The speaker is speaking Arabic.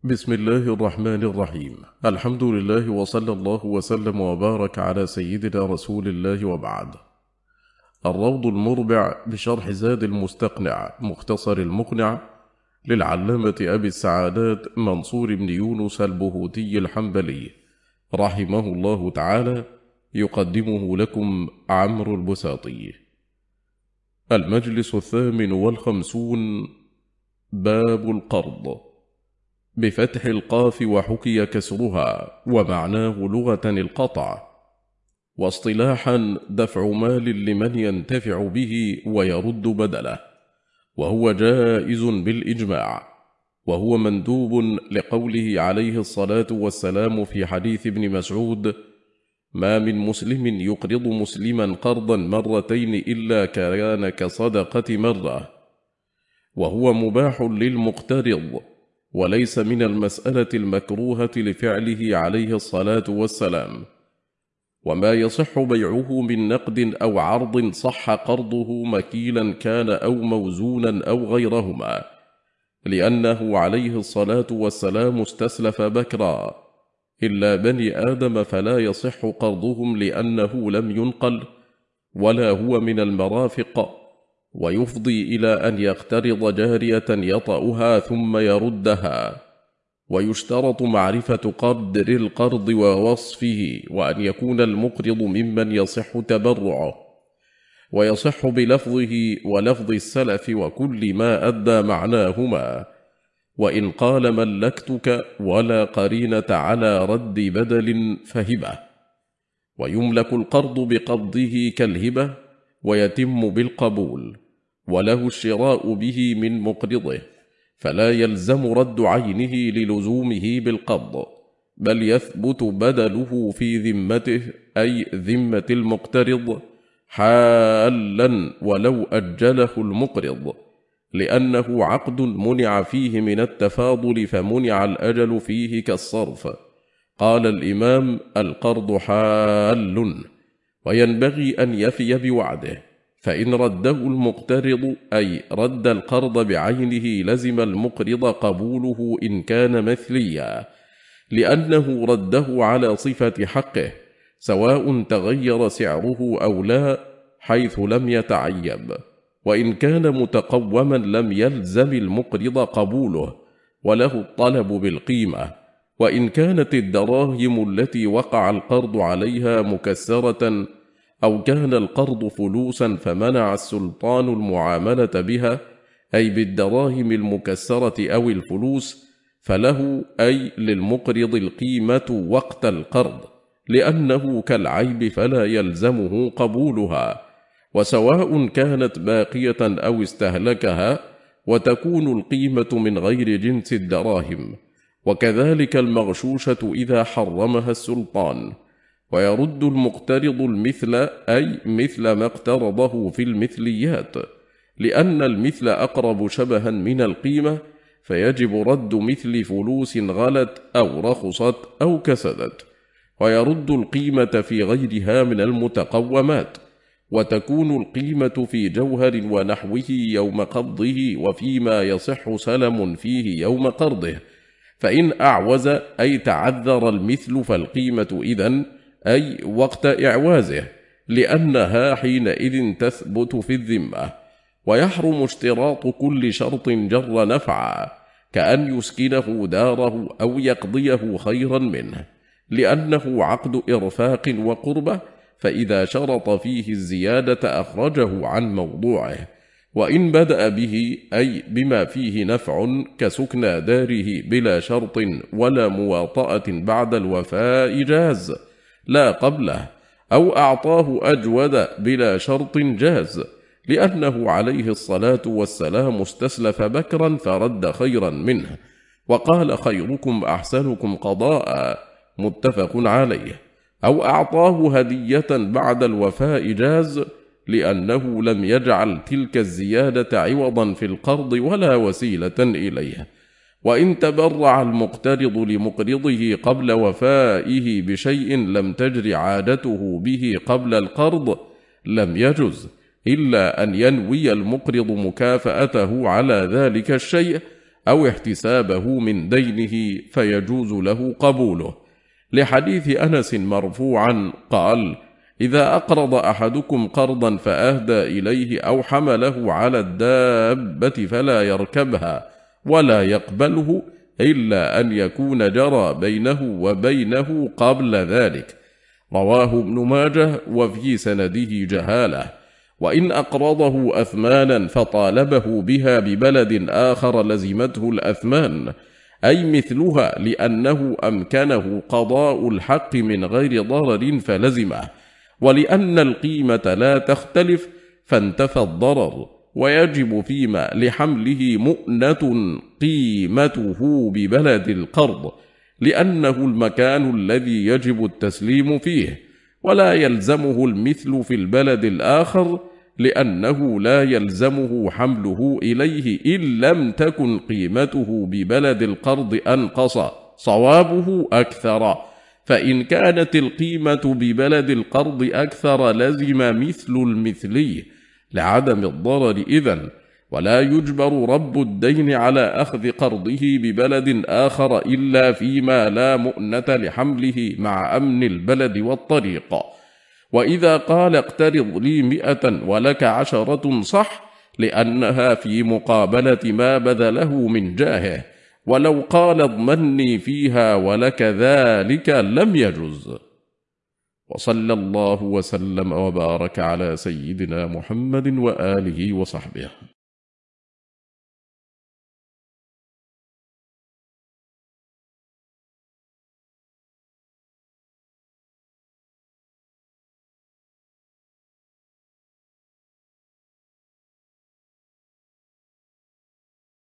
بسم الله الرحمن الرحيم. الحمد لله وصلى الله وسلم وبارك على سيدنا رسول الله وبعد. الروض المربع بشرح زاد المستقنع مختصر المقنع للعلامة أبي السعادات منصور بن يونس البهوتي الحنبلي رحمه الله تعالى، يقدمه لكم عمرو البساطي. المجلس 58. باب القرض بفتح القاف وحكي كسرها، ومعناه لغة القطع، واصطلاحا دفع مال لمن ينتفع به ويرد بدله، وهو جائز بالإجماع، وهو مندوب لقوله عليه الصلاة والسلام في حديث ابن مسعود: ما من مسلم يقرض مسلما قرضا مرتين إلا كان كصدقة مرة، وهو مباح للمقترض، وليس من المسألة المكروهة لفعله عليه الصلاة والسلام. وما يصح بيعه من نقد أو عرض صح قرضه مكيلا كان أو موزونا أو غيرهما، لأنه عليه الصلاة والسلام استسلف بكرا، إلا بني آدم فلا يصح قرضهم لأنه لم ينقل ولا هو من المرافق، ويفضي إلى أن يقترض جارية يطأها ثم يردها. ويشترط معرفة قدر القرض ووصفه، وأن يكون المقرض ممن يصح تبرعه، ويصح بلفظه ولفظ السلف وكل ما أدى معناهما، وإن قال ملكتك ولا قرينة على رد بدل فهبة. ويملك القرض بقبضه كالهبة، ويتم بالقبول، وله الشراء به من مقرضه، فلا يلزم رد عينه للزومه بالقبض، بل يثبت بدله في ذمته، أي ذمة المقترض، حالا ولو أجله المقرض، لأنه عقد منع فيه من التفاضل فمنع الأجل فيه كالصرف. قال الإمام: القرض حال، وينبغي أن يفي بوعده، فإن رده المقترض أي رد القرض بعينه لزم المقرض قبوله إن كان مثليا، لأنه رده على صفة حقه، سواء تغير سعره أو لا، حيث لم يتعيب. وإن كان متقوما لم يلزم المقرض قبوله، وله الطلب بالقيمة. وإن كانت الدراهم التي وقع القرض عليها مكسرة، أو كان القرض فلوسا فمنع السلطان المعاملة بها، أي بالدراهم المكسرة أو الفلوس، فله أي للمقرض القيمة وقت القرض، لأنه كالعيب فلا يلزمه قبولها، وسواء كانت باقية أو استهلكها، وتكون القيمة من غير جنس الدراهم. وكذلك المغشوشة إذا حرمها السلطان. ويرد المقترض المثل، أي مثل ما اقترضه في المثليات، لأن المثل أقرب شبها من القيمة، فيجب رد مثل فلوس غلت أو رخصت أو كسدت. ويرد القيمة في غيرها من المتقومات، وتكون القيمة في جوهر ونحوه يوم قبضه، وفيما يصح سلم فيه يوم قرضه. فإن أعوز أي تعذر المثل فالقيمة إذن أي وقت إعوازه، لأنها حينئذ تثبت في الذمة. ويحرم اشتراط كل شرط جر نفعا، كأن يسكنه داره أو يقضيه خيرا منه، لأنه عقد إرفاق وقربة، فإذا شرط فيه الزيادة أخرجه عن موضوعه. وإن بدأ به أي بما فيه نفع كسكنى داره بلا شرط ولا مواطأة بعد الوفاء جاز لا قبله، أو أعطاه أجود بلا شرط جاز، لأنه عليه الصلاة والسلام استسلف بكرا فرد خيرا منه، وقال: خيركم أحسنكم قضاء، متفق عليه. أو أعطاه هدية بعد الوفاء جاز، لأنه لم يجعل تلك الزيادة عوضا في القرض ولا وسيلة إليه. وإن تبرع المقترض لمقرضه قبل وفائه بشيء لم تجر عادته به قبل القرض لم يجز، إلا أن ينوي المقرض مكافأته على ذلك الشيء، أو احتسابه من دينه فيجوز له قبوله، لحديث أنس مرفوعا قال: إذا أقرض أحدكم قرضا فأهدى إليه أو حمله على الدابة فلا يركبها ولا يقبله إلا أن يكون جرى بينه وبينه قبل ذلك. رواه ابن ماجه وفي سنده جهالة. وإن أقرضه أثمانا فطالبه بها ببلد آخر لزمته الأثمان، أي مثلها، لأنه أمكنه قضاء الحق من غير ضرر فلزمه، ولأن القيمة لا تختلف فانتفى الضرر، ويجب فيما لحمله مؤنة قيمته ببلد القرض، لأنه المكان الذي يجب التسليم فيه، ولا يلزمه المثل في البلد الآخر، لأنه لا يلزمه حمله إليه إن لم تكن قيمته ببلد القرض أنقص، صوابه أكثر. فإن كانت القيمة ببلد القرض أكثر لزم مثل المثلي لعدم الضرر إذن، ولا يجبر رب الدين على أخذ قرضه ببلد آخر إلا فيما لا مؤنة لحمله مع أمن البلد والطريق. وإذا قال اقترض لي 100 ولك 10 صح، لأنها في مقابلة ما بذله من جاهه، ولو قال اضمني فيها ولك ذلك لم يجز. وصلى الله وسلم وبارك على سيدنا محمد وآله وصحبه.